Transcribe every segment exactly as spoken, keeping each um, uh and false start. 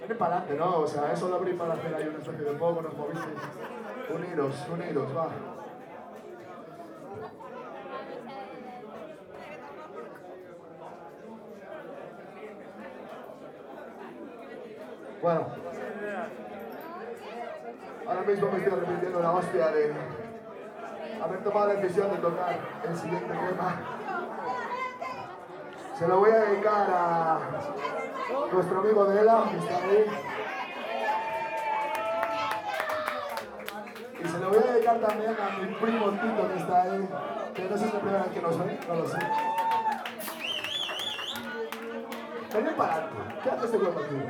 Viene para adelante, ¿no? O sea, eso lo abrí para hacer ahí una especie de poco, nos movisteis. Unidos, unidos, va. Bueno. Ahora mismo me estoy arrepintiendo la hostia de haber tomado la decisión de tocar el siguiente tema. Se lo voy a dedicar a nuestro amigo Dela, que está ahí. Y se lo voy a dedicar también a mi primo Tito, que está ahí. Que no sé si es la primera vez que nos ve, no lo sé. Ven para adelante. ¿Qué hace este huevo aquí?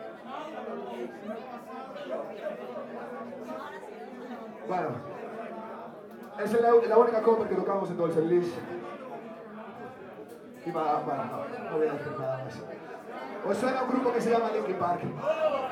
Bueno, esa es la, la única cover que tocamos en todo el setlist. Y va, bueno, no, no voy a decir nada más. Os suena un grupo que se llama Linkin Park.